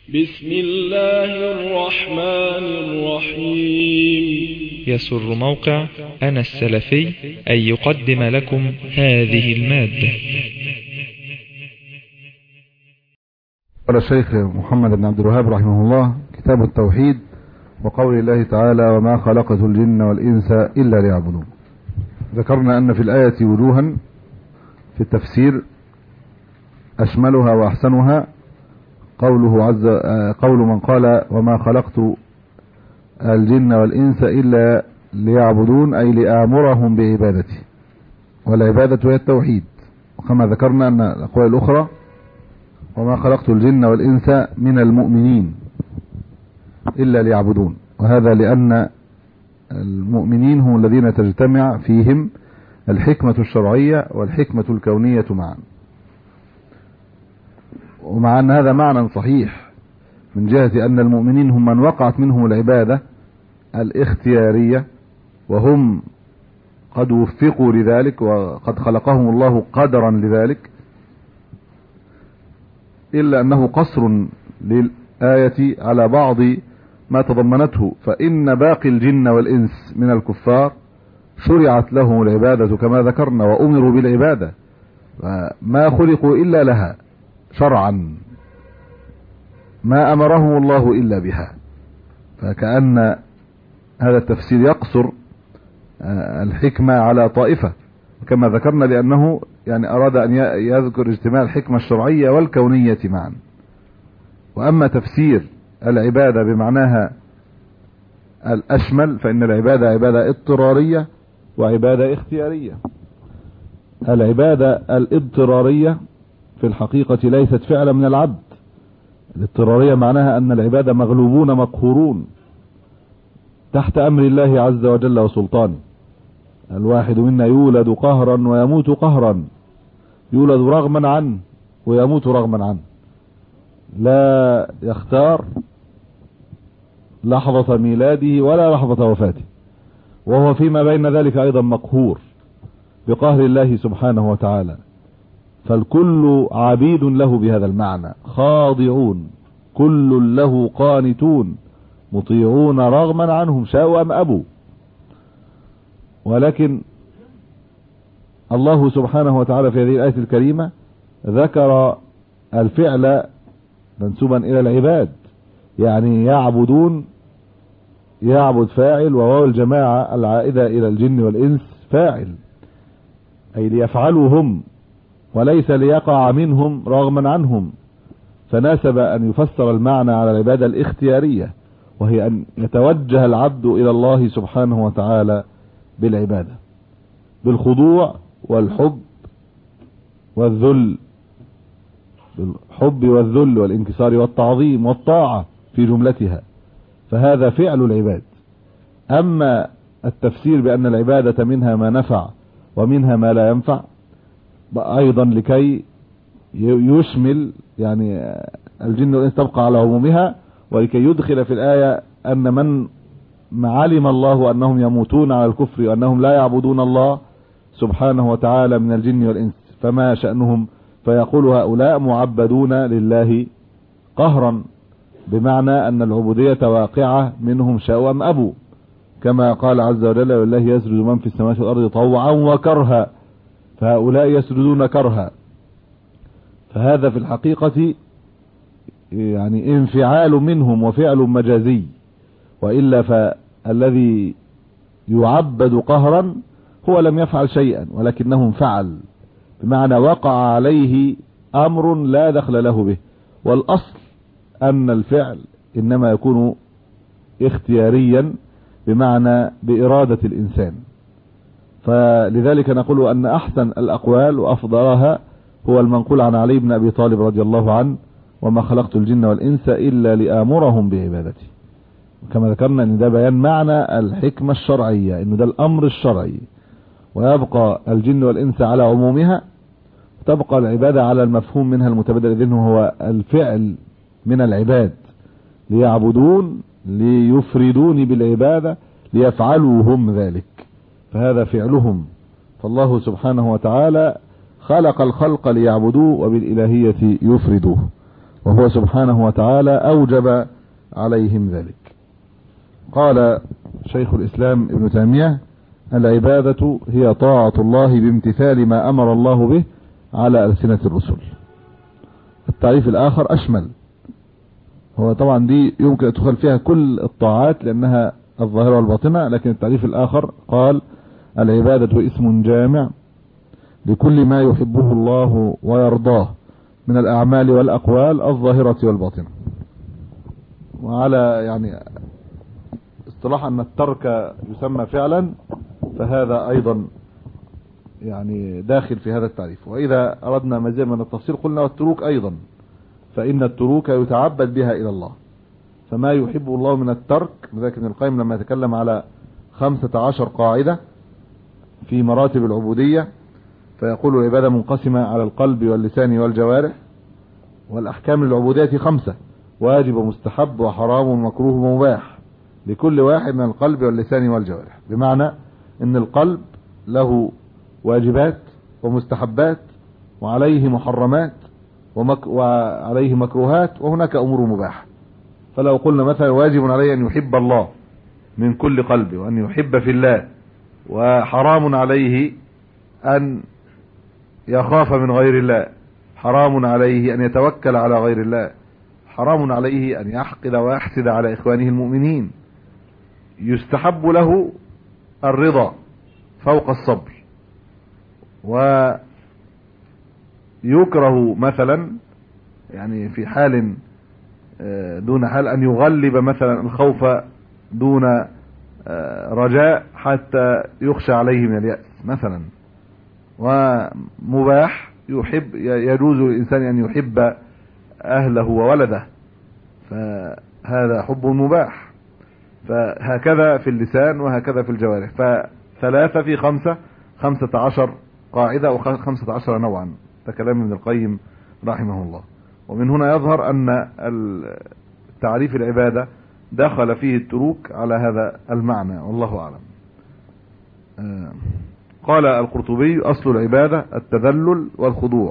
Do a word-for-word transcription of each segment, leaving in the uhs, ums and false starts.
بسم الله الرحمن الرحيم. يسر موقع أنا السلفي أن يقدم لكم هذه المادة. قال الشيخ محمد بن عبد الوهاب رحمه الله: كتاب التوحيد، وقول الله تعالى: وما خلقت الجن والإنس إلا ليعبدون. ذكرنا أن في الآية وجوها في التفسير، أشملها وأحسنها قوله عز قول من قال: وما خلقت الجن والإنس إلا ليعبدون، أي لآمرهم بعبادتي، والعبادة هي التوحيد. وكما ذكرنا أن الأقوال الأخرى: وما خلقت الجن والإنس من المؤمنين إلا ليعبدون، وهذا لأن المؤمنين هم الذين تجتمع فيهم الحكمة الشرعية والحكمة الكونية معا. ومع أن هذا معنى صحيح من جهة أن المؤمنين هم من وقعت منهم العبادة الاختيارية، وهم قد وفقوا لذلك وقد خلقهم الله قدرا لذلك، إلا أنه قصر للآية على بعض ما تضمنته، فإن باقي الجن والإنس من الكفار شرعت لهم العبادة كما ذكرنا، وأمروا بالعبادة، ما خلقوا إلا لها شرعا، ما أمرهم الله إلا بها. فكأن هذا التفسير يقصر الحكمة على طائفة، كما ذكرنا، لأنه يعني أراد أن يذكر اجتماع الحكمة الشرعية والكونية معا. وأما تفسير العبادة بمعناها الأشمل، فإن العبادة عبادة اضطرارية وعبادة اختيارية. العبادة الاضطرارية في الحقيقة ليست فعلا من العبد. الاضطرارية معناها أن العبادة مغلوبون مقهورون تحت أمر الله عز وجل وسلطانه. الواحد منا يولد قهرا ويموت قهرا، يولد رغما عنه ويموت رغما عنه، لا يختار لحظة ميلاده ولا لحظة وفاته، وهو فيما بين ذلك أيضا مقهور بقهر الله سبحانه وتعالى. فالكل عبيد له بهذا المعنى، خاضعون، كل له قانتون، مطيعون رغما عنهم شاءوا أم أبوا. ولكن الله سبحانه وتعالى في هذه الآية الكريمة ذكر الفعل منسوبا إلى العباد، يعني يعبدون، يعبد فاعل، وواو الجماعة العائدة إلى الجن والإنس فاعل، أي ليفعلوا هم، وليس ليقع منهم رغما عنهم. فناسب أن يفسر المعنى على العبادة الاختيارية، وهي أن يتوجه العبد إلى الله سبحانه وتعالى بالعبادة، بالخضوع والحب والذل، بالحب والذل والانكسار والتعظيم والطاعة في جملتها، فهذا فعل العباد. أما التفسير بأن العبادة منها ما نفع ومنها ما لا ينفع، أيضا لكي يشمل يعني الجن والإنس تبقى على عمومها، ولكي يدخل في الآية أن من علم الله أنهم يموتون على الكفر وأنهم لا يعبدون الله سبحانه وتعالى من الجن والإنس، فما شأنهم؟ فيقول هؤلاء معبدون لله قهرا، بمعنى أن العبودية واقعة منهم شاءوا أم أبوا، كما قال عز وجل: والله يسجد من في السماوات والأرض طوعا وكرها، فهؤلاء يسجدون كرها. فهذا في الحقيقة يعني انفعال منهم وفعل مجازي، وإلا فالذي يعبد قهرا هو لم يفعل شيئا ولكنه فعل، بمعنى وقع عليه أمر لا دخل له به. والأصل أن الفعل إنما يكون اختياريا، بمعنى بإرادة الإنسان. فلذلك نقول أن أحسن الأقوال وأفضلها هو المنقول عن علي بن أبي طالب رضي الله عنه: وما خلقت الجن والإنس إلا لآمرهم بعبادتي. كما ذكرنا أن ده بيان معنى الحكمة الشرعية، أنه ده الأمر الشرعي، ويبقى الجن والإنس على عمومها، تبقى العبادة على المفهوم منها المتبادل، إذن هو الفعل من العباد، ليعبدون، ليفردوني بالعبادة، ليفعلوا هم ذلك، فهذا فعلهم. فالله سبحانه وتعالى خلق الخلق ليعبدوه وبالإلهية يفردوه. وهو سبحانه وتعالى أوجب عليهم ذلك. قال شيخ الإسلام ابن تيمية: العبادة هي طاعة الله بامتثال ما أمر الله به على ألسنة الرسل. التعريف الآخر أشمل، هو طبعا دي يمكن أن تدخل فيها كل الطاعات لأنها الظاهرة والباطنة، لكن التعريف الآخر قال: العبادة اسم جامع لكل ما يحبه الله ويرضاه من الأعمال والأقوال الظاهرة والباطنة. وعلى يعني اصطلاح أن الترك يسمى فعلا، فهذا أيضا يعني داخل في هذا التعريف. وإذا أردنا مزيد من التفصيل قلنا والتروك أيضا، فإن التروك يتعبد بها إلى الله، فما يحب الله من الترك. لذلك ابن القيم لما يتكلم على خمسة عشر قاعدة في مراتب العبودية فيقول: العبادة منقسمة على القلب واللسان والجوارح، والأحكام العبودية خمسة: واجب ومستحب وحرام ومكروه ومباح، لكل واحد من القلب واللسان والجوارح. بمعنى ان القلب له واجبات ومستحبات وعليه محرمات ومك... وعليه مكروهات، وهناك امور مباحة. فلو قلنا مثلا واجب عليه ان يحب الله من كل قلبه وان يحب في الله، وحرام عليه ان يخاف من غير الله، حرام عليه ان يتوكل على غير الله، حرام عليه ان يحقد ويحسد على اخوانه المؤمنين، يستحب له الرضا فوق الصبر، ويكره مثلا يعني في حال دون حال ان يغلب مثلا الخوف دون رجاء حتى يخشى عليه من اليأس مثلا. ومباح يحب يجوز للإنسان أن يحب أهله وولده، فهذا حب مباح. فهكذا في اللسان وهكذا في الجوارح. فثلاثة في خمسة، خمسة عشر قاعدة وخمسة عشر نوعا. ده كلام ابن القيم رحمه الله. ومن هنا يظهر أن تعريف العبادة دخل فيه التروك على هذا المعنى، والله أعلم. قال القرطبي: أصل العبادة التذلل والخضوع،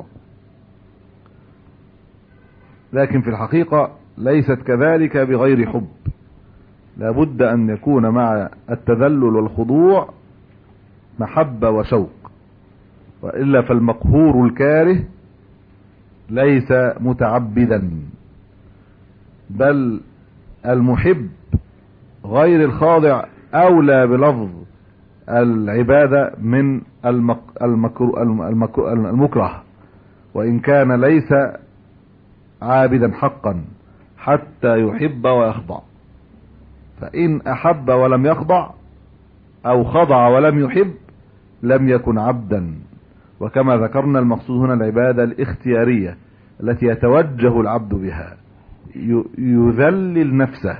لكن في الحقيقة ليست كذلك بغير حب، لابد أن يكون مع التذلل والخضوع محبة وشوق، وإلا فالمقهور الكاره ليس متعبدا، بل المحب غير الخاضع أولى بلفظ العبادة من المكر المكر المكره، وإن كان ليس عابدا حقا حتى يحب ويخضع. فإن أحب ولم يخضع أو خضع ولم يحب لم يكن عبدا. وكما ذكرنا المقصود هنا العبادة الاختيارية التي يتوجه العبد بها، يذلل نفسه،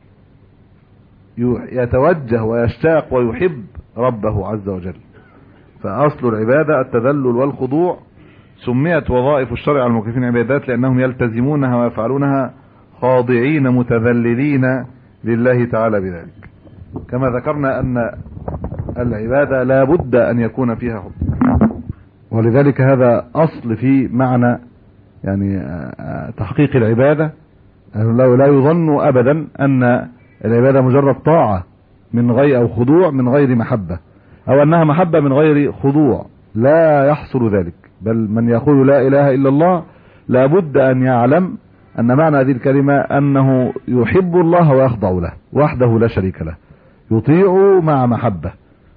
يتوجه ويشتاق ويحب ربه عز وجل. فأصل العبادة التذلل والخضوع. سميت وظائف الشرع على المكلفين عبادات لأنهم يلتزمونها ويفعلونها خاضعين متذللين لله تعالى بذلك. كما ذكرنا أن العبادة لا بد أن يكون فيها حب، ولذلك هذا أصل في معنى يعني تحقيق العبادة. لا يظن أبدا أن العبادة مجرد طاعة من غير أو خضوع من غير محبة، أو أنها محبة من غير خضوع، لا يحصل ذلك. بل من يقول لا إله إلا الله لا بد أن يعلم أن معنى هذه الكلمة أنه يحب الله ويخضع له وحده لا شريك له، يطيع مع محبة.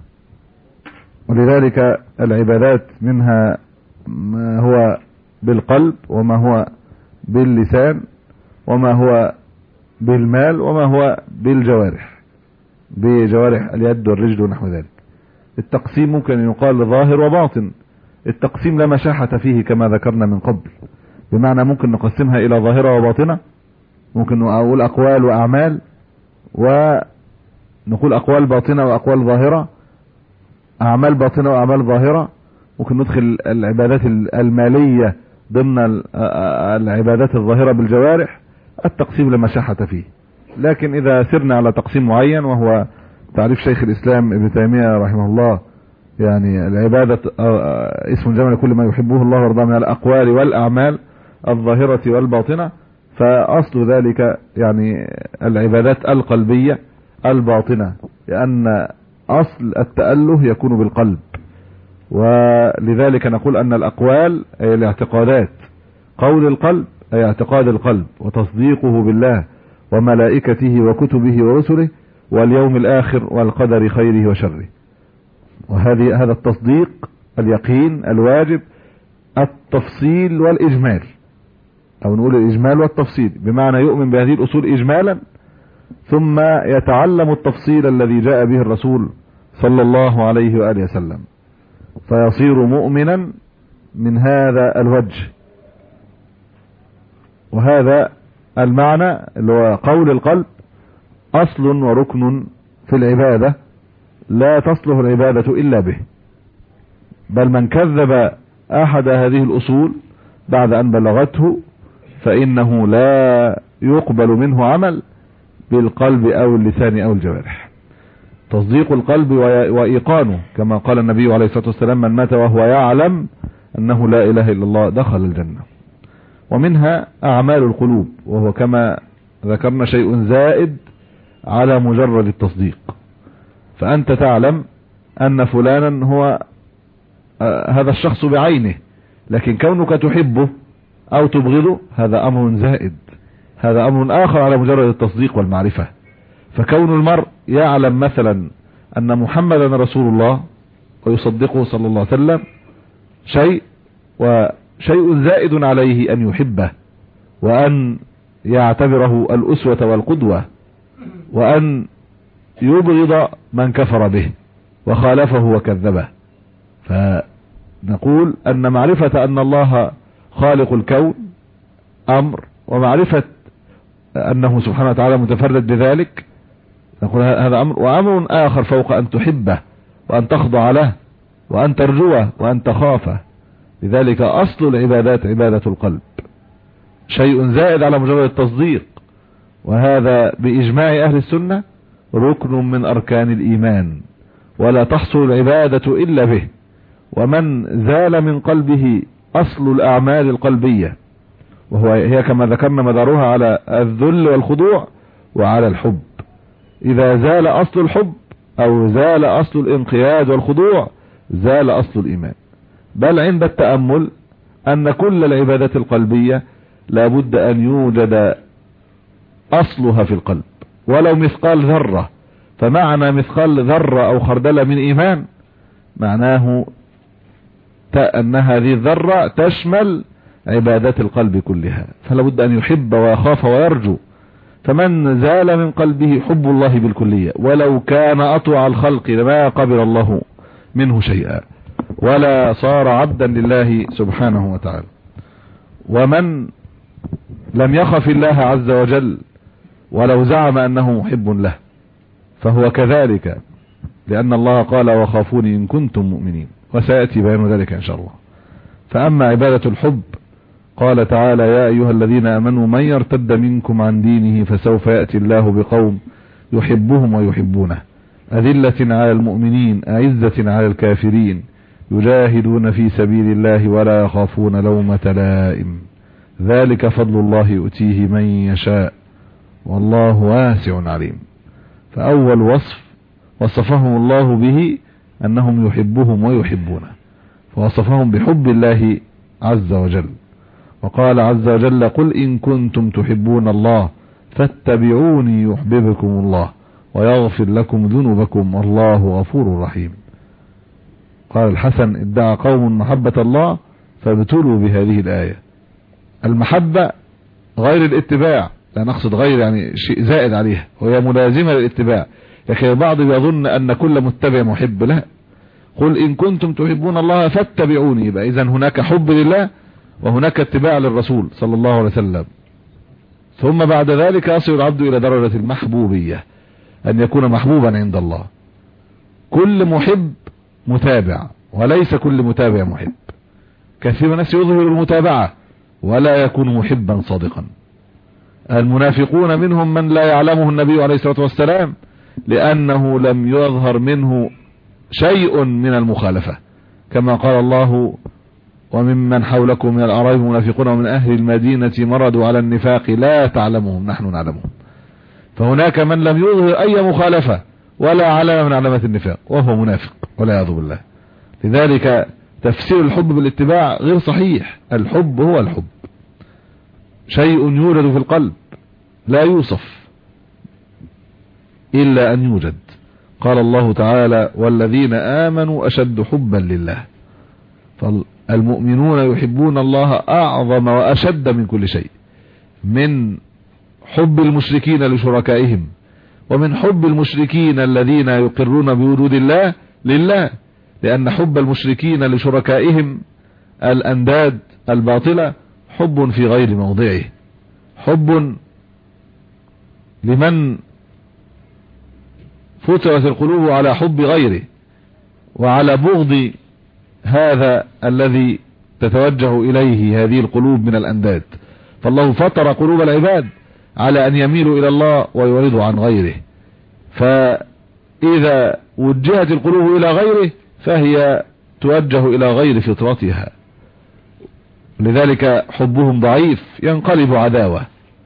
ولذلك العبادات منها ما هو بالقلب، وما هو باللسان، وما هو بالمال، وما هو بالجوارح، بجوارح اليد والرجل ونحو ذلك. التقسيم ممكن أن يقال ظاهر وباطن. التقسيم لا مشاحة فيه كما ذكرنا من قبل، بمعنى ممكن نقسمها إلى ظاهرة وباطنة، ممكن نقول أقوال وأعمال، ونقول أقوال باطنة وأقوال ظاهرة، أعمال باطنة وأعمال ظاهرة. ممكن ندخل العبادات المالية ضمن العبادات الظاهرة بالجوارح. التقسيم لا مشاحة فيه. لكن إذا سرنا على تقسيم معين، وهو تعريف شيخ الإسلام ابن تيمية رحمه الله، يعني العبادة اسم جمع لكل ما يحبه الله ويرضاه من الأقوال والأعمال الظاهرة والباطنة، فأصل ذلك يعني العبادات القلبية الباطنة، لأن أصل التأله يكون بالقلب. ولذلك نقول أن الأقوال أي الاعتقادات، قول القلب أي اعتقاد القلب وتصديقه بالله وملائكته وكتبه ورسله واليوم الآخر والقدر خيره وشره. وهذه هذا التصديق اليقين الواجب التفصيل والإجمال، أو نقول الإجمال والتفصيل، بمعنى يؤمن بهذه الأصول إجمالا ثم يتعلم التفصيل الذي جاء به الرسول صلى الله عليه وآله وسلم، فيصير مؤمنا من هذا الوجه. وهذا المعنى اللي هو قول القلب أصل وركن في العبادة، لا تصلح العبادة إلا به. بل من كذب أحد هذه الأصول بعد أن بلغته فإنه لا يقبل منه عمل بالقلب أو اللسان أو الجوارح. تصديق القلب وإيقانه، كما قال النبي عليه الصلاة والسلام: من مات وهو يعلم أنه لا إله إلا الله دخل الجنة. ومنها أعمال القلوب، وهو كما ذكرنا شيء زائد على مجرد التصديق. فأنت تعلم أن فلانا هو هذا الشخص بعينه، لكن كونك تحبه أو تبغضه هذا أمر زائد، هذا أمر آخر على مجرد التصديق والمعرفة. فكون المرء يعلم مثلا أن محمدا رسول الله ويصدقه صلى الله عليه وسلم شيء، وشيء زائد عليه أن يحبه وأن يعتبره الأسوة والقدوة، وأن يبغض من كفر به وخالفه وكذبه. فنقول أن معرفة أن الله خالق الكون أمر، ومعرفة أنه سبحانه وتعالى متفرد بذلك نقول هذا أمر، وأمر آخر فوق أن تحبه وأن تخضع له وأن ترجوه وأن تخافه. لذلك أصل العبادات عبادة القلب، شيء زائد على مجرد التصديق، وهذا بإجماع أهل السنة ركن من أركان الإيمان، ولا تحصل العبادة إلا به. ومن زال من قلبه أصل الأعمال القلبية، وهو هي كما ذكرنا مدارها على الذل والخضوع وعلى الحب، إذا زال أصل الحب أو زال أصل الانقياد والخضوع زال أصل الإيمان. بل عند التأمل أن كل العبادات القلبية لابد أن يوجد أصلها في القلب ولو مثقال ذرة. فمعنى مثقال ذرة أو خردلة من إيمان معناه أن هذه الذرة تشمل عبادات القلب كلها، فلا بد أن يحب ويخاف ويرجو. فمن زال من قلبه حب الله بالكلية ولو كان أطوع الخلق لما قبل الله منه شيئا، ولا صار عبدا لله سبحانه وتعالى. ومن لم يخف الله عز وجل ولو زعم أنه محب له فهو كذلك، لأن الله قال: وخافوني إن كنتم مؤمنين، وسيأتي بيان ذلك إن شاء الله. فأما عبادة الحب قال تعالى: يا أيها الذين آمنوا من يرتد منكم عن دينه فسوف يأتي الله بقوم يحبهم ويحبونه أذلة على المؤمنين أعزة على الكافرين يجاهدون في سبيل الله ولا يخافون لومة لائم ذلك فضل الله يؤتيه من يشاء والله واسع عليم. فأول وصف وصفهم الله به أنهم يحبهم ويحبونه، فوصفهم بحب الله عز وجل. وقال عز وجل: قل إن كنتم تحبون الله فاتبعوني يحببكم الله ويغفر لكم ذنوبكم والله غفور رحيم. قال الحسن: ادعى قوم محبة الله فابتلوا بهذه الآية. المحبة غير الاتباع، لا نقصد غير يعني شيء زائد عليها، وهي ملازمة للاتباع. لكن البعض يظن أن كل متبع محب، لا. قل إن كنتم تحبون الله فاتبعوني، يبقى إذن هناك حب لله وهناك اتباع للرسول صلى الله عليه وسلم. ثم بعد ذلك يصل العبد إلى درجة المحبوبية، أن يكون محبوبا عند الله. كل محب متابع وليس كل متابع محب. كثير من الناس يظهر المتابعة ولا يكون محبا صادقا. المنافقون منهم من لا يعلمه النبي عليه الصلاة والسلام لأنه لم يظهر منه شيء من المخالفة، كما قال الله: وممن حولكم من الأعراب منافقون ومن أهل المدينة مرضوا على النفاق لا تعلمهم نحن نعلمهم. فهناك من لم يظهر أي مخالفة ولا علامة من علامات النفاق وهو منافق والعياذ بالله. لذلك تفسير الحب بالاتباع غير صحيح. الحب هو الحب، شيء يوجد في القلب لا يوصف إلا أن يوجد. قال الله تعالى والذين آمنوا أشد حبا لله. فالمؤمنون يحبون الله أعظم وأشد من كل شيء، من حب المشركين لشركائهم، ومن حب المشركين الذين يقرون بوجود الله لله، لأن حب المشركين لشركائهم الأنداد الباطلة حب في غير موضعه، حب لمن فترت القلوب على حب غيره وعلى بغض هذا الذي تتوجه إليه هذه القلوب من الأنداد. فالله فطر قلوب العباد على أن يميلوا إلى الله ويعرضوا عن غيره، فإذا وجهت القلوب إلى غيره فهي توجه إلى غير فطرتها، لذلك حبهم ضعيف ينقلب عداوة،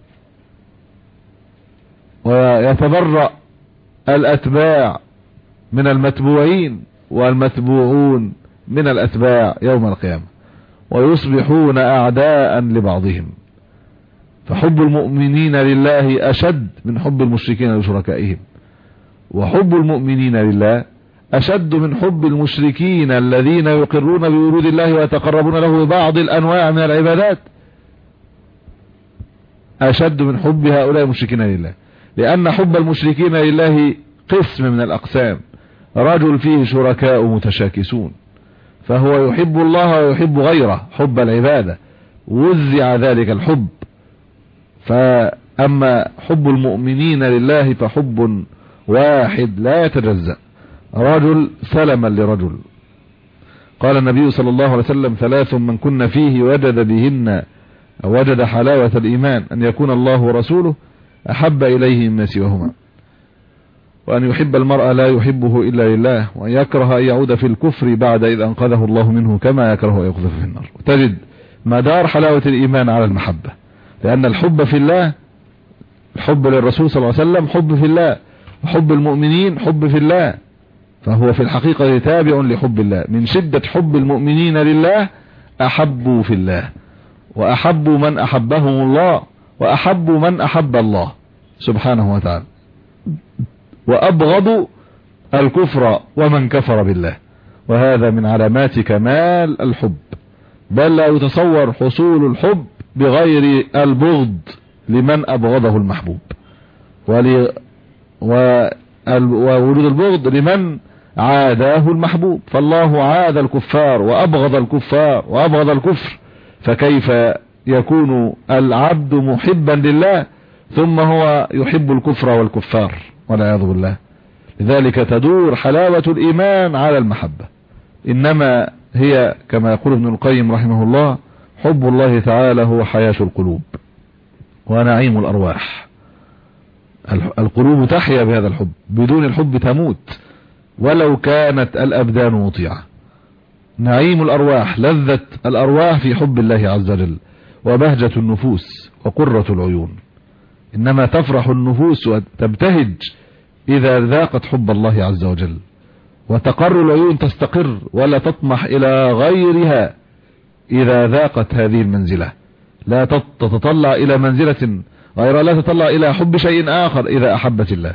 ويتبرأ الأتباع من المتبوعين والمتبوعون من الأتباع يوم القيامة، ويصبحون أعداء لبعضهم. فحب المؤمنين لله أشد من حب المشركين لشركائهم، وحب المؤمنين لله أشد من حب المشركين الذين يقرون بوجود الله ويتقربون له ببعض الأنواع من العبادات، أشد من حب هؤلاء المشركين لله، لأن حب المشركين لله قسم من الأقسام. رجل فيه شركاء متشاكسون، فهو يحب الله ويحب غيره حب العبادة، وزع ذلك الحب. فأما حب المؤمنين لله فحب واحد لا يتجزأ، رجل سلما لرجل. قال النبي صلى الله عليه وسلم ثلاث من كن فيه وجد بهن وجد حلاوة الإيمان، أن يكون الله ورسوله أحب إليه مما سواهما، وأن يحب المرء لا يحبه إلا لله، وأن يكره أن يعود في الكفر بعد إذ أنقذه الله منه كما يكره أن يقذف في النار. تجد مدار حلاوة الإيمان على المحبة، لأن الحب في الله، الحب للرسول صلى الله عليه وسلم حب في الله، وحب المؤمنين حب في الله، فهو في الحقيقة تابع لحب الله. من شدة حب المؤمنين لله أحبوا في الله، وأحبوا من أحبهم الله، وأحبوا من أحب الله سبحانه وتعالى، وأبغضوا الكفر ومن كفر بالله. وهذا من علامات كمال الحب، بل لا يتصور حصول الحب بغير البغض لمن أبغضه المحبوب، ول... و... ووجود البغض لمن عاداه المحبوب. فالله عاد الكفار وأبغض الكفار وأبغض الكفر، فكيف يكون العبد محبا لله ثم هو يحب الكفر والكفار والعياذ بالله؟ لذلك تدور حلاوة الإيمان على المحبة، إنما هي كما يقول ابن القيم رحمه الله حب الله تعالى هو حياة القلوب ونعيم الأرواح. القلوب تحيا بهذا الحب، بدون الحب تموت ولو كانت الأبدان مطيعة. نعيم الأرواح، لذة الأرواح في حب الله عز وجل، وبهجة النفوس وقرة العيون. إنما تفرح النفوس وتبتهج إذا ذاقت حب الله عز وجل، وتقر العيون تستقر ولا تطمح إلى غيرها إذا ذاقت هذه المنزلة. لا تتطلع إلى منزلة غير، لا تتطلع إلى حب شيء آخر إذا أحبت الله.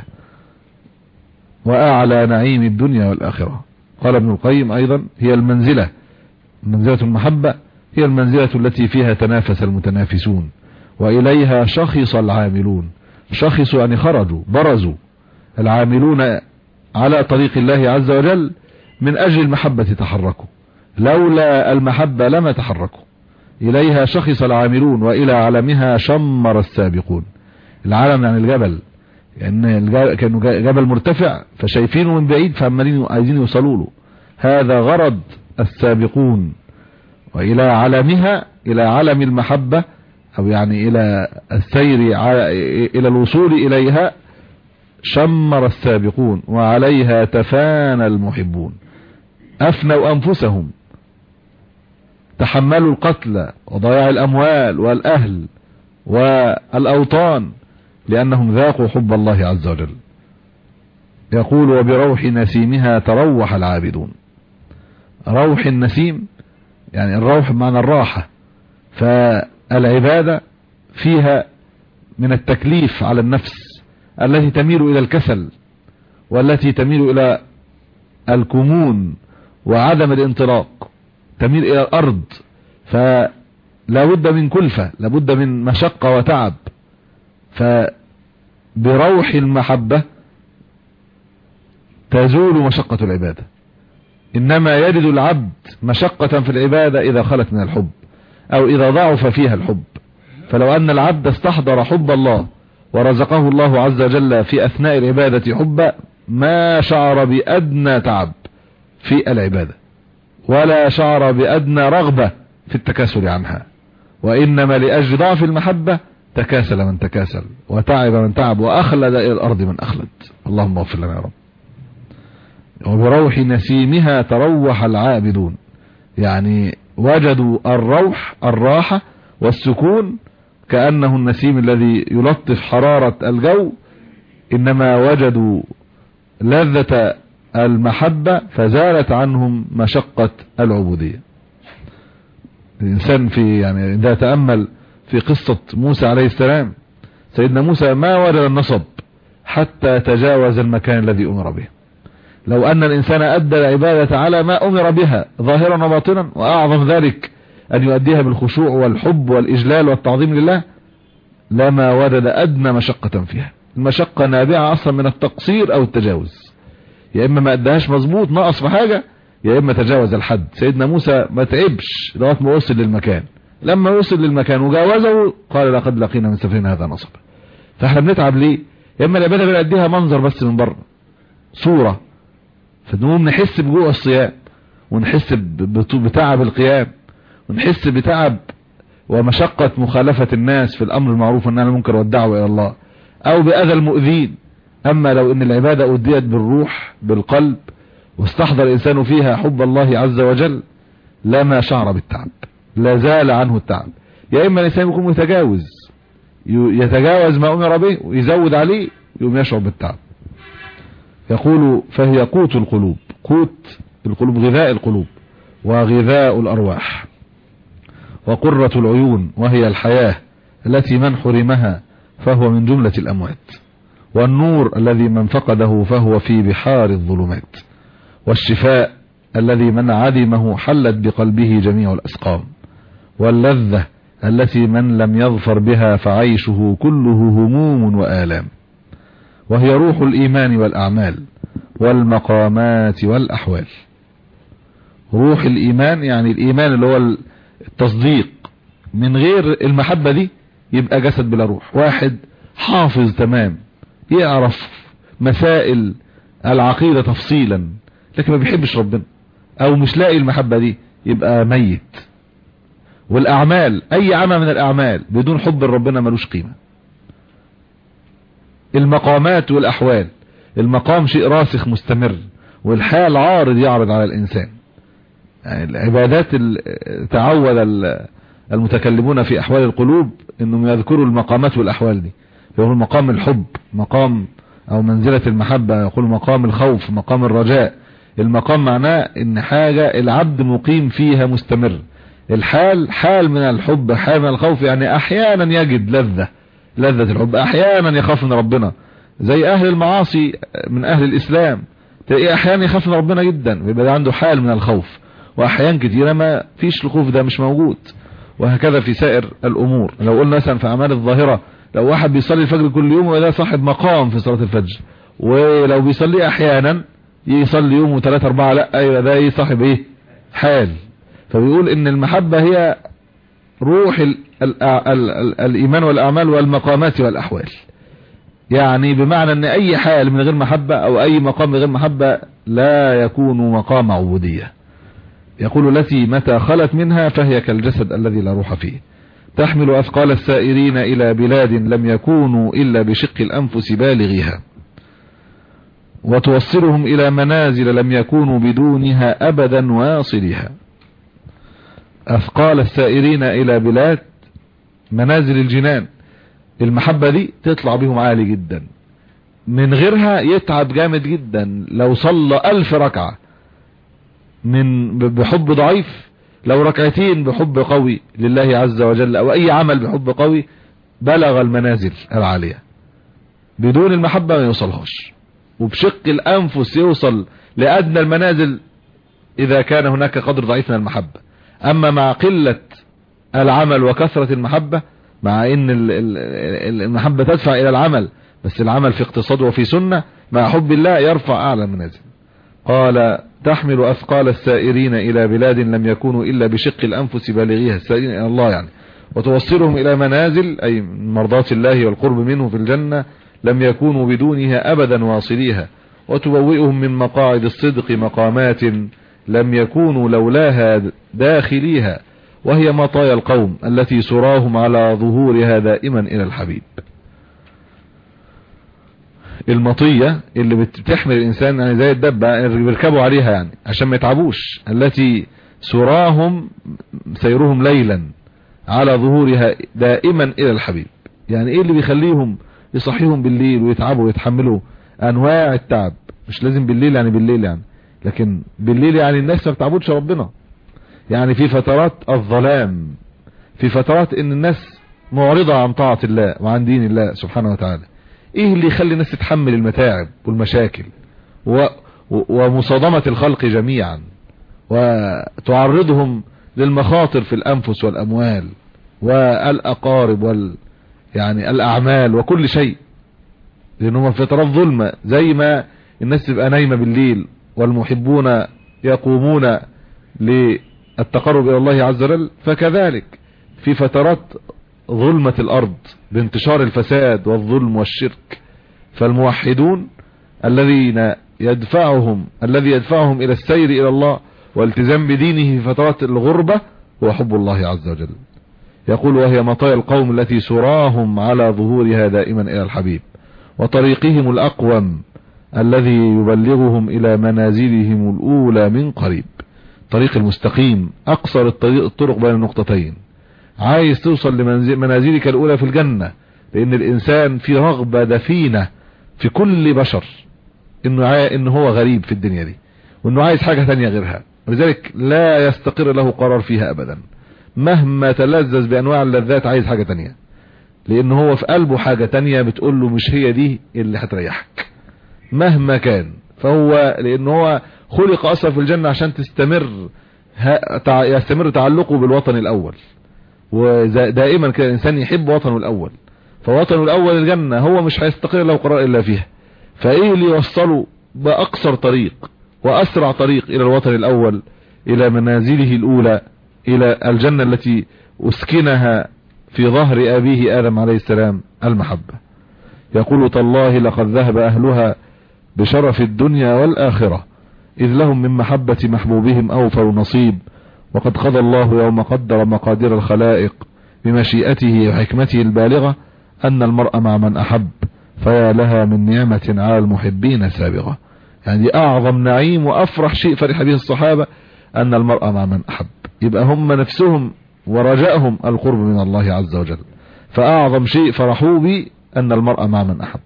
وأعلى نعيم الدنيا والآخرة، قال ابن القيم أيضا، هي المنزلة، منزلة المحبة هي المنزلة التي فيها تنافس المتنافسون وإليها شخص العاملون. شخصوا يعني خرجوا، برزوا العاملون على طريق الله عز وجل من أجل المحبة تحركوا، لولا المحبة لما تحركوا. إليها شخص العاملون وإلى علمها شمر السابقون. العلم يعني الجبل، لأن يعني كانوا جبل مرتفع فشايفينه من بعيد فعمالين عايزين يوصلوا له. هذا غرض السابقون. وإلى علمها، إلى علم المحبة، أو يعني إلى السير إلى الوصول إليها، شمر السابقون وعليها تفانى المحبون. أفنوا أنفسهم تحملوا القتل وضياع الأموال والأهل والأوطان لأنهم ذاقوا حب الله عز وجل. يقول وبروح نسيمها تروح العابدون. روح النسيم يعني الروح بمعنى الراحة، فالعبادة فيها من التكليف على النفس التي تميل إلى الكسل والتي تميل إلى الكمون وعدم الانطلاق، تميل إلى الأرض، فلا بد من كلفة، لا بد من مشقة وتعب. فبروح المحبة تزول مشقة العبادة. إنما يجد العبد مشقة في العبادة إذا خلت من الحب أو إذا ضعف فيها الحب. فلو أن العبد استحضر حب الله ورزقه الله عز وجل في أثناء العبادة حبا ما شعر بأدنى تعب في العبادة ولا شعر بأدنى رغبة في التكاسل عنها، وإنما لأجل ضعف المحبة تكاسل من تكاسل وتعب من تعب وأخلد إلى الأرض من أخلد. اللهم اغفر لنا يا رب. وبروح نسيمها تروح العابدون، يعني وجدوا الروح الراحة والسكون كأنه النسيم الذي يلطف حرارة الجو، إنما وجدوا لذة المحبة فزالت عنهم مشقة العبودية. الإنسان في يعني إذا تأمل في قصة موسى عليه السلام، سيدنا موسى ما وجد النصب حتى تجاوز المكان الذي أمر به. لو أن الإنسان أدى العبادة على ما أمر بها ظاهرا وباطنا، وأعظم ذلك أن يؤديها بالخشوع والحب والإجلال والتعظيم لله، لما وجد أدنى مشقة فيها. المشقة نابعة أصلا من التقصير أو التجاوز، يا إما ما أداهاش مظبوط نقص في حاجة، يا إما تجاوز الحد. سيدنا موسى ما تعبش لغاية ما وصل للمكان، لما وصل للمكان وجاوزه قال لقد لقينا من سفرنا هذا نصب. فاحنا بنتعب ليه؟ يا إما العبادة بنأديها منظر بس من بره، صورة، فنقوم نحس بجوع الصيام ونحس بتعب القيام ونحس بتعب ومشقة مخالفة الناس في الأمر المعروف والنهي عن المنكر والدعوة إلى الله، أو بأذى المؤذين. أما لو إن العبادة أديت بالروح بالقلب واستحضر الإنسان فيها حب الله عز وجل لما شعر بالتعب، لا زال عنه التعب. يا إما الإنسان يكون متجاوز، يتجاوز ما أمر به ويزود عليه يوم يشعر بالتعب. يقول فهي قوت القلوب، قوت القلوب غذاء القلوب وغذاء الأرواح وقرة العيون، وهي الحياة التي من حرمها فهو من جملة الأموات، والنور الذي من فقده فهو في بحار الظلمات، والشفاء الذي من عدمه حلت بقلبه جميع الأسقام، واللذة التي من لم يظفر بها فعيشه كله هموم وآلام، وهي روح الإيمان والأعمال والمقامات والأحوال. روح الإيمان يعني الإيمان اللي هو التصديق، من غير المحبة دي يبقى جسد بلا روح. واحد حافظ تمام يعرف مسائل العقيدة تفصيلا لكن ما بيحبش ربنا او مش لاقي المحبة دي يبقى ميت. والأعمال أي عمل من الأعمال بدون حب ربنا ملوش قيمة. المقامات والأحوال، المقام شيء راسخ مستمر، والحال عارض يعرض على الإنسان. يعني العبادات تعود المتكلمون في أحوال القلوب إنهم يذكروا المقامات والأحوال دي، يقول مقام الحب، مقام أو منزلة المحبة، يقول مقام الخوف، مقام الرجاء. المقام معناه إن حاجة العبد مقيم فيها مستمر. الحال حال من الحب، حال من الخوف، يعني أحيانا يجد لذة لذة الحب، أحيانا يخاف من ربنا زي أهل المعاصي من أهل الإسلام، تلاقيه أحيانا يخاف من ربنا جدا ويبقى عنده حال من الخوف، وأحيان كتيرة ما فيش الخوف ده مش موجود. وهكذا في سائر الأمور. لو قلنا مثلا في أعمال الظاهرة، لو واحد بيصلي الفجر كل يوم وده صاحب مقام في صلاة الفجر، ولو بيصلي أحيانا يصلي يوم وثلاثة أربعة لا يبقى ده صاحب إيه؟ حال. فبيقول إن المحبة هي روح ال ال ال ال الإيمان والأعمال والمقامات والأحوال. يعني بمعنى أن أي حال من غير محبة أو أي مقام من غير محبة لا يكون مقام عبودية. يقول التي متى خلت منها فهي كالجسد الذي لا روح فيه، تحمل أثقال السائرين إلى بلاد لم يكونوا إلا بشق الأنفس بالغيها، وتوصلهم إلى منازل لم يكونوا بدونها أبدا واصلها. أثقال السائرين إلى بلاد منازل الجنان. المحبة دي تطلع بهم عالي جدا، من غيرها يتعب جامد جدا. لو صلى ألف ركعة من بحب ضعيف، لو ركعتين بحب قوي لله عز وجل أو أي عمل بحب قوي، بلغ المنازل العالية. بدون المحبة ما يوصلهاش، وبشق الأنفس يوصل لأدنى المنازل إذا كان هناك قدر ضعيف من المحبة. أما مع قلة العمل وكثرة المحبة، مع ان المحبة تدفع الى العمل، بس العمل في اقتصاد وفي سنة، مع حب الله يرفع اعلى المنازل. قال تحمل اثقال السائرين الى بلاد لم يكونوا الا بشق الانفس بالغيها، السائرين الى الله يعني، وتوصلهم الى منازل اي مرضات الله والقرب منه في الجنة لم يكونوا بدونها ابدا واصليها، وتبوئهم من مقاعد الصدق مقامات لم يكونوا لولاها داخليها، وهي مطايا القوم التي سراهم على ظهورها دائما الى الحبيب. المطية اللي بتحمل الانسان يعني زي الدبة اللي بيركبوا عليها يعني عشان ما يتعبوش، التي سراهم سيرهم ليلا على ظهورها دائما الى الحبيب. يعني ايه اللي بيخليهم يصحيهم بالليل ويتعبوا ويتحملوا انواع التعب؟ مش لازم بالليل يعني بالليل يعني، لكن بالليل يعني الناس ما بتعبدش ربنا، يعني في فترات الظلام، في فترات ان الناس معرضة عن طاعة الله وعن دين الله سبحانه وتعالى. ايه اللي يخلي الناس تتحمل المتاعب والمشاكل و... ومصادمة الخلق جميعا، وتعرضهم للمخاطر في الانفس والاموال والاقارب وال يعني الاعمال وكل شيء، لانهم في فترات ظلمة. زي ما الناس تبقى نايمة بالليل والمحبون يقومون للتقرب الى الله عز وجل، فكذلك في فترات ظلمة الارض بانتشار الفساد والظلم والشرك، فالموحدون الذين يدفعهم الذي يدفعهم الى السير الى الله والتزام بدينه في فترات الغربة هو حب الله عز وجل. يقول وهي مطايا القوم التي سراهم على ظهورها دائما الى الحبيب، وطريقهم الاقوم الذي يبلغهم الى منازلهم الاولى من قريب. طريق المستقيم اقصر الطريق الطرق بين النقطتين. عايز توصل لمنازلك الاولى في الجنة، لان الانسان في رغبة دفينة في كل بشر انه عاي... انه هو غريب في الدنيا دي، وانه عايز حاجة تانية غيرها، ولذلك لا يستقر له قرار فيها ابدا. مهما تلذذ بانواع اللذات عايز حاجة تانية، لانه هو في قلبه حاجة تانية بتقول له مش هي دي اللي هتريحك مهما كان. فهو لانه هو خلق اصلا في الجنة عشان تستمر ها... يستمر تعلقه بالوطن الاول، ودائما كده الانسان يحب وطنه الاول، فوطنه الاول الجنة، هو مش هيستقر له قرار الا فيها. فايه اللي يوصله باقصر طريق واسرع طريق الى الوطن الاول، الى منازله الاولى، الى الجنة التي اسكنها في ظهر ابيه ادم عليه السلام؟ المحبة. يقول تالله لقد ذهب اهلها بشرف الدنيا والاخرة، اذ لهم من محبة محبوبهم اوفر نصيب، وقد قضى الله يوم قدر مقادير الخلائق بمشيئته وحكمته البالغة ان المرء مع من احب، فيا لها من نعمة على المحبين سابغة. يعني اعظم نعيم وافرح شيء فرح به الصحابة ان المرء مع من احب، يبقى هم نفسهم ورجائهم القرب من الله عز وجل، فاعظم شيء فرحوا به ان المرء مع من احب.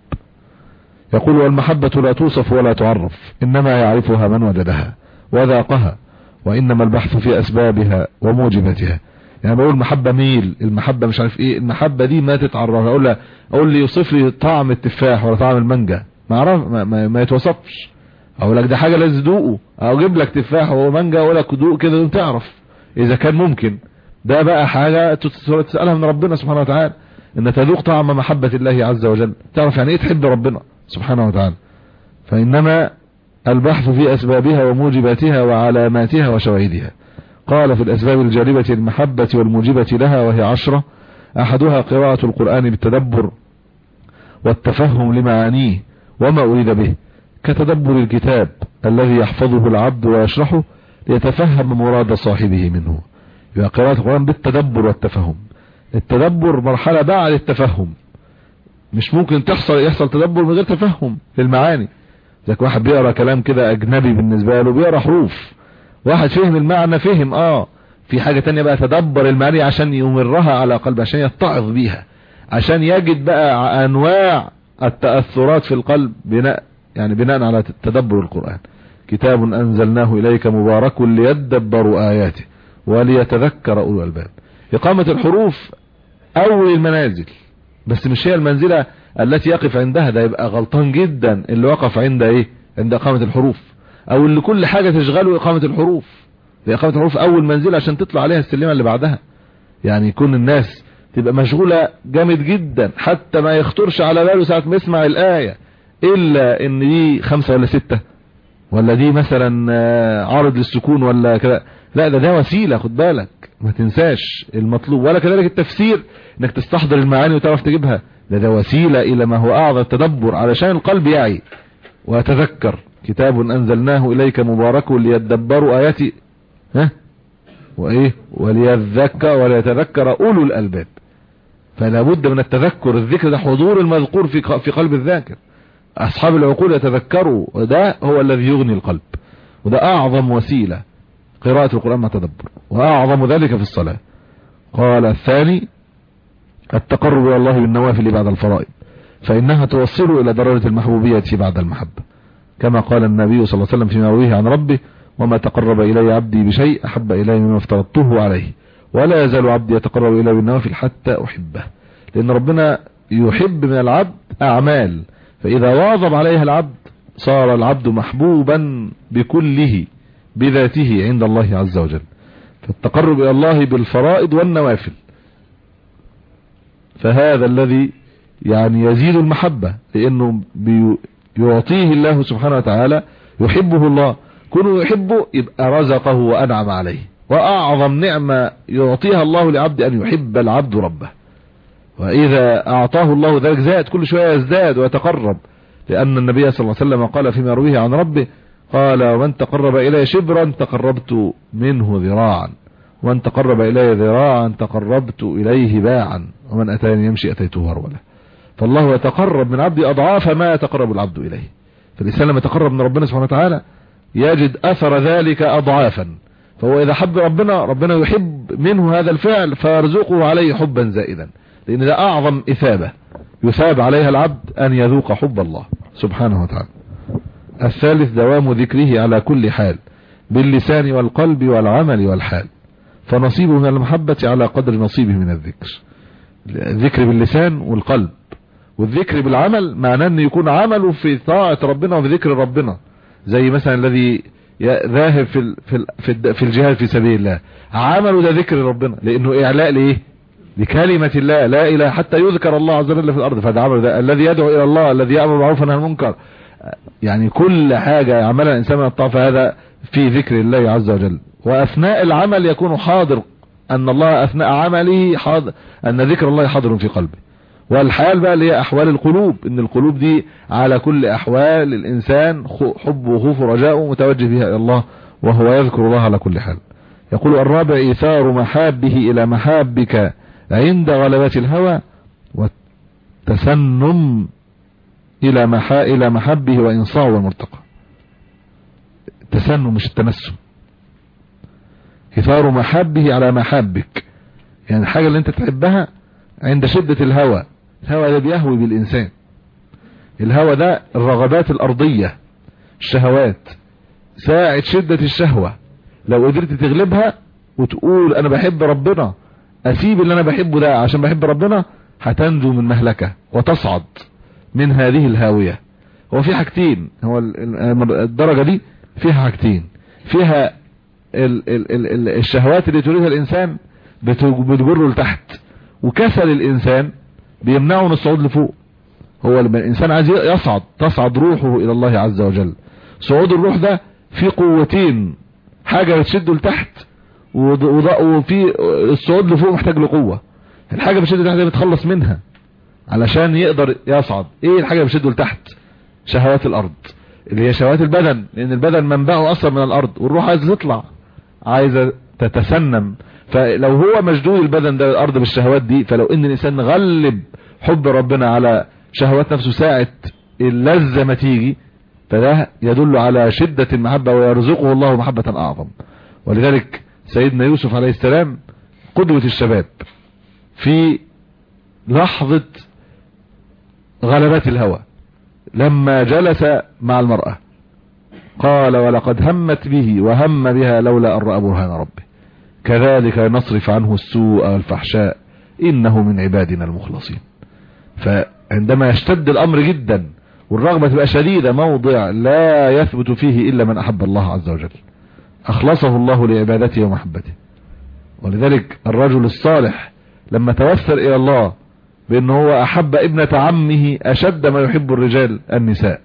يقول والمحبة لا توصف ولا تعرف، انما يعرفها من وجدها وذاقها، وانما البحث في اسبابها وموجباتها. يعني بقول محبة ميل، المحبة مش عارف ايه، المحبة دي ما تتعرف. اقول له اقول لي يوصف لي طعم التفاح ولا طعم المانجا، ما اعرف، ما, ما, ما يتوصفش. اقول لك ده حاجة لازم تدوقه، او اجيب لك تفاح ومانجا اقول لك دوق كده وانت تعرف اذا كان ممكن. ده بقى حاجة تسألها من ربنا سبحانه وتعالى، ان تذوق طعم محبة الله عز وجل، تعرف يعني ايه تحب ربنا سبحانه وتعالى. فانما البحث في اسبابها وموجباتها وعلاماتها وشواهدها. قال في الاسباب الجالبة المحبة والموجبة لها وهي عشرة، احدها قراءة القرآن بالتدبر والتفهم لمعانيه وما اريد به، كتدبر الكتاب الذي يحفظه العبد ويشرحه ليتفهم مراد صاحبه منه. يبقى قراءة القرآن بالتدبر والتفهم. التدبر مرحلة بعد التفهم، مش ممكن تحصل يحصل تدبر من غير تفهم للمعاني. زي واحد بيقرأ كلام كده اجنبي بالنسبة له، بيقرأ حروف، واحد فهم المعنى فهم اه في حاجة تانية بقى تدبر المعاني عشان يمرها على قلبه، عشان يتعظ بيها، عشان يجد بقى انواع التأثرات في القلب بناء يعني بناء على تدبر القرآن. كتاب انزلناه اليك مبارك ليدبروا اياته وليتذكر اولو الالباب. اقامة الحروف اول المنازل، بس مش هي المنزلة التي يقف عندها، ده يبقى غلطان جدا اللي وقف عند ايه عند اقامة الحروف، او اللي كل حاجة تشغله اقامة الحروف. اقامة الحروف اول منزلة عشان تطلع عليها السلمة اللي بعدها. يعني يكون الناس تبقى مشغولة جامد جدا حتى ما يخطرش على باله ساعة ما يسمع الآية الا ان دي خمسة ولا ستة، ولا دي مثلا عارض للسكون ولا كده. لا، ده ده وسيلة، خد بالك ما تنساش المطلوب. ولا كذلك التفسير انك تستحضر المعاني وتعرف تجيبها، ده ده وسيلة الى ما هو اعظم التدبر علشان القلب يعي ويتذكر. كتاب انزلناه اليك مبارك ليدبروا اياتي ها وايه وليذكر وليتذكر اولو الالباب. فلا بد من التذكر. الذكر ده حضور المذكور في في قلب الذاكر. اصحاب العقول يتذكروا، وده هو الذي يغني القلب، وده اعظم وسيلة قراءة القرآن مع تدبر، واعظم ذلك في الصلاة. قال الثاني التقرب الى الله بالنوافل بعد الفرائض، فانها توصل الى درجة المحبوبية بعد المحبة، كما قال النبي صلى الله عليه وسلم فيما رويه عن ربه: وما تقرب الي عبدي بشيء احب الي مما افترضته عليه، ولا يزال عبدي يتقرب الي بالنوافل حتى احبه. لان ربنا يحب من العبد اعمال، فاذا واظب عليها العبد صار العبد محبوبا بكله بذاته عند الله عز وجل. فالتقرب الى الله بالفرائض والنوافل، فهذا الذي يعني يزيد المحبة، لانه يعطيه الله سبحانه وتعالى، يحبه الله، كونه يحبه يبقى رزقه وانعم عليه. واعظم نعمة يعطيها الله لعبد ان يحب العبد ربه، واذا اعطاه الله ذلك زاد كل شوية يزداد ويتقرب. لان النبي صلى الله عليه وسلم قال فيما رويه عن ربه: قال: ومن تقرب الي شبرا تقربت منه ذراعا، ومن تقرب الي ذراعا تقربت اليه باعا، ومن اتاني يمشي اتيته هرولا. فالله يتقرب من عبده اضعاف ما يتقرب العبد اليه. فالانسان لما يتقرب من ربنا سبحانه وتعالى يجد اثر ذلك اضعافا. فهو اذا حب ربنا، ربنا يحب منه هذا الفعل فيرزقه عليه حبا زائدا، لان ده اعظم اثابة يثاب عليها العبد ان يذوق حب الله سبحانه وتعالى. الثالث دوام ذكره على كل حال باللسان والقلب والعمل والحال، فنصيبه من المحبة على قدر نصيبه من الذكر. الذكر باللسان والقلب، والذكر بالعمل معناه ان يكون عمله في طاعة ربنا وفي ذكر ربنا. زي مثلا الذي ذاهب في في في الجهاد في سبيل الله، عمله ده ذكر ربنا، لانه اعلاء لايه؟ لكلمة الله، لا اله حتى يذكر الله عز وجل في الارض. فده عمله ده الذي يدعو الى الله، الذي يأمر بالمعروف وينهى عن المنكر. يعني كل حاجة يعملها الانسان من الطاعة فهذا في ذكر الله عز وجل. واثناء العمل يكون حاضر ان الله اثناء عمله حاضر، ان ذكر الله حاضر في قلبه. والحال بقى اللي هي احوال القلوب، ان القلوب دي على كل احوال الانسان حب وخوف ورجاء متوجه بها الى الله، وهو يذكر الله على كل حال. يقول الرابع: ايثار محابه الى محابك عند غلبات الهوى، والتسنم الى محا الى محبه وانصاعه والمرتقى. التسنم مش التنسم. ايثار محبه على محابك، يعني الحاجة اللي انت تحبها عند شدة الهوى. الهوى ده بيهوي بالإنسان. الهوى ده الرغبات الأرضية، الشهوات. ساعة شدة الشهوة لو قدرت تغلبها وتقول أنا بحب ربنا، أسيب اللي أنا بحبه ده عشان بحب ربنا، هتنجو من مهلكة وتصعد من هذه الهاوية. هو في حاجتين، هو الدرجة دي فيها حاجتين. فيها ال ال ال الشهوات اللي تريدها الإنسان بتجره لتحت، وكسل الإنسان بيمنعه من الصعود لفوق. هو لما الإنسان عايز يصعد، تصعد روحه إلى الله عز وجل. صعود الروح ده في قوتين، حاجة بتشده لتحت، وفي الصعود لفوق محتاج لقوة. الحاجة بتشده لتحت بتخلص منها علشان يقدر يصعد. ايه الحاجة بتشده لتحت؟ شهوات الأرض، اللي هي شهوات البدن، لأن البدن منبعه أصلا من الأرض، والروح عايز تطلع، عايزة تتسنم. فلو هو مشدود البدن ده الارض بالشهوات دي، فلو ان الانسان غلب حب ربنا على شهوات نفسه ساعة اللذة ما تيجي، فده يدل على شدة المحبة، ويرزقه الله محبة اعظم. ولذلك سيدنا يوسف عليه السلام قدوة الشباب في لحظة غلبات الهوى لما جلس مع المرأة قال ولقد همت به وهم بها لولا أن رأى برهان ربه كذلك نصرف عنه السوء والفحشاء إنه من عبادنا المخلصين. فعندما يشتد الأمر جدا والرغبة تبقى شديدة موضع لا يثبت فيه إلا من أحب الله عز وجل أخلصه الله لعبادته ومحبته. ولذلك الرجل الصالح لما توسل إلى الله بأنه هو أحب ابنة عمه أشد ما يحب الرجال النساء،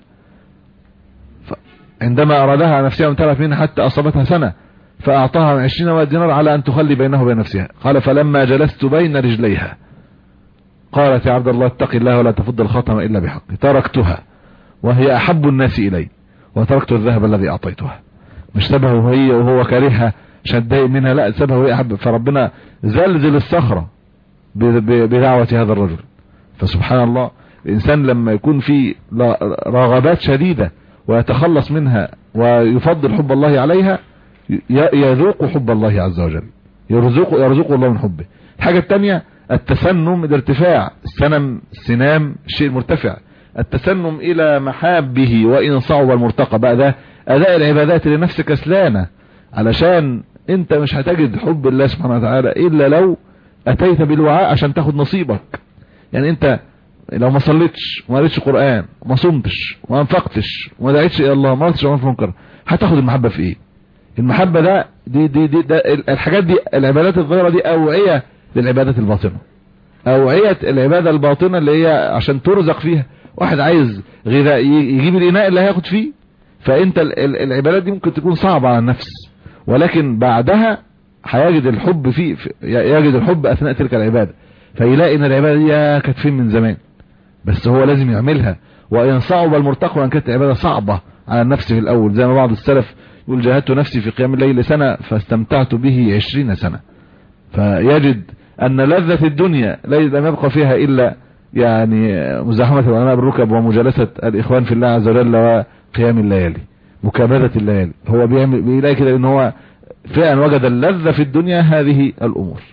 عندما أرادها على نفسها وامتلت منها حتى أصابتها سنة فأعطاها عشرين دينار على أن تخلي بينه وبين نفسها. قال فلما جلست بين رجليها قالت يا عبد الله اتق الله ولا تفض الخاتم إلا بحق تركتها وهي أحب الناس إلي وتركت الذهب الذي أعطيتها. مش سبها هي وهو كارهها شدائي منها، لا سبها وهي أحب. فربنا زلزل الصخرة بدعوة هذا الرجل. فسبحان الله الإنسان لما يكون في رغبات شديدة ويتخلص منها ويفضل حب الله عليها يذوق حب الله عز وجل، يرزق يرزق الله من حبه. الحاجة الثانية التسنم، الارتفاع، السنم السنام الشيء المرتفع، التسنم إلى محابه وإن صعب المرتقى. بقى ده أداء العبادات لنفسك كسلانة علشان انت مش هتجد حب الله سبحانه وتعالى إلا لو أتيت بالوعاء عشان تاخد نصيبك. يعني انت لو ما صليتش وما قريتش قرآن وما صمتش وما انفقتش وما دعيتش الى الله وما قلتش عن المنكر هتاخد المحبة في ايه؟ المحبة ده دي دي دي ده الحاجات دي العبادات الظاهرة دي أوعية للعبادات الباطنة، أوعية العبادة الباطنة اللي هي عشان ترزق فيها. واحد عايز غذاء يجيب الإناء اللي هياخد فيه. فانت العبادات دي ممكن تكون صعبة على النفس ولكن بعدها هيجد الحب فيه، يجد الحب أثناء تلك العبادة فيلاقي ان العبادة دي كانت فين من زمان بس هو لازم يعملها. وإن صعب المرتقى وان كانت العبادة صعبة على النفس في الأول، زي ما بعض السلف يقول جاهدت نفسي في قيام الليل سنة فاستمتعت به عشرين سنة. فيجد أن لذة الدنيا لم يبقى فيها إلا يعني مزاحمة العلماء بالركب ومجالسة الإخوان في الله عز وجل وقيام الليالي مكابدة الليالي. هو بيعمل بيلاقي كده ان هو فعلا وجد اللذة في الدنيا هذه الأمور.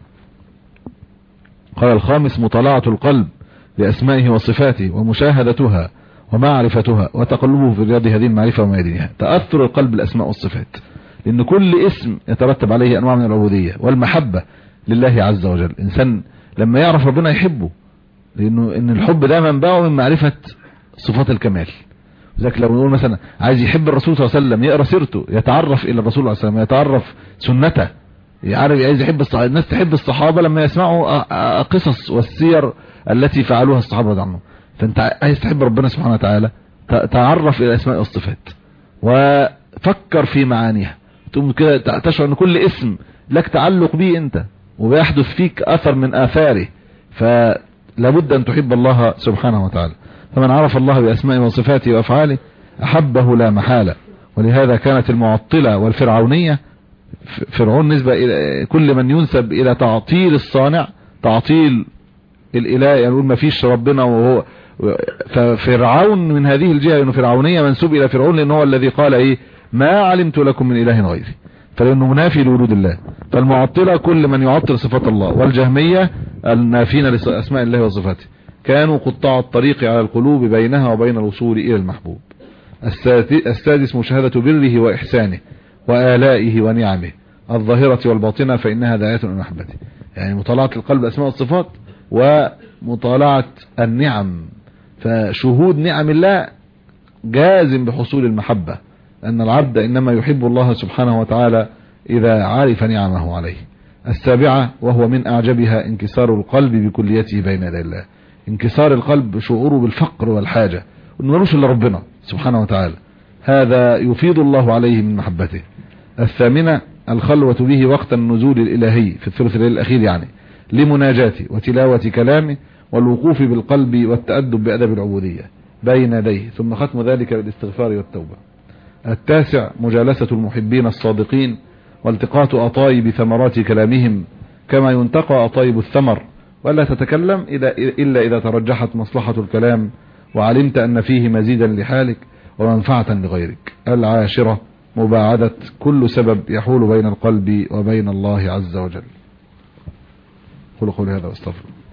قال الخامس مطالعة القلب لأسمائه وصفاته ومشاهدتها ومعرفتها وتقلبه في رياض هذه المعرفة وميادينها. تأثر القلب بالأسماء والصفات لأن كل اسم يترتب عليه أنواع من العبودية والمحبة لله عز وجل. الإنسان لما يعرف ربنا يحبه لأنه إن الحب ده منبعه من معرفة صفات الكمال. ذلك لو نقول مثلا عايز يحب الرسول صلى الله عليه وسلم يقرأ سيرته يتعرف إلى الرسول صلى الله عليه وسلم يتعرف سنته يعرف. عايز يحب الصحابة الناس تحب الصحابة لما يسمعوا قصص والسير التي فعلوها الصحابة عنهم. فانت عايز تحب ربنا سبحانه وتعالى تعرف إلى الأسماء والصفات وفكر في معانيها. تقوم كده تشعر أن كل اسم لك تعلق به أنت وبيحدث فيك أثر من آثاره فلابد أن تحب الله سبحانه وتعالى. فمن عرف الله بأسمائه وصفاته وأفعاله أحبه لا محالة. ولهذا كانت المعطلة والفرعونية فرعون نسبة إلى كل من ينسب إلى تعطيل الصانع تعطيل الإله يعني يقول ما فيش ربنا وهو. ففرعون من هذه الجهة انه فرعونية منسوب إلى فرعون لأنه هو الذي قال إيه ما علمت لكم من إله غيري فلأنه منافي لوجود الله. فالمعطلة كل من يعطل صفات الله والجهمية النافين لأسماء الله وصفاته كانوا قطاع الطريق على القلوب بينها وبين الوصول إلى المحبوب. السادس مشاهدة بره وإحسانه وآلائه ونعمه الظاهرة والباطنة فإنها داعية إلى محبته. يعني مطالعة القلب أسماء والصفات ومطالعة النعم. فشهود نعم الله جازم بحصول المحبة أن العبد إنما يحب الله سبحانه وتعالى إذا عرف نعمه عليه. السابعة وهو من أعجبها انكسار القلب بكليته بين يدي الله. انكسار القلب شعوره بالفقر والحاجة وإنه ملوش إلا ربنا سبحانه وتعالى هذا يفيض الله عليه من محبته. الثامنة الخلوة به وقت النزول الإلهي في الثلث الليل الأخير يعني لمناجاته وتلاوة كلامه والوقوف بالقلب والتأدب بأدب العبودية بين يديه ثم ختم ذلك بالاستغفار والتوبة. التاسع مجالسة المحبين الصادقين والتقاط أطايب ثمرات كلامهم كما ينتقى أطايب الثمر ولا تتكلم إلا إذا ترجحت مصلحة الكلام وعلمت أن فيه مزيدا لحالك ومنفعة لغيرك. العاشرة مباعدة كل سبب يحول بين القلب وبين الله عز وجل. قولوا قولي هذا واستغفر.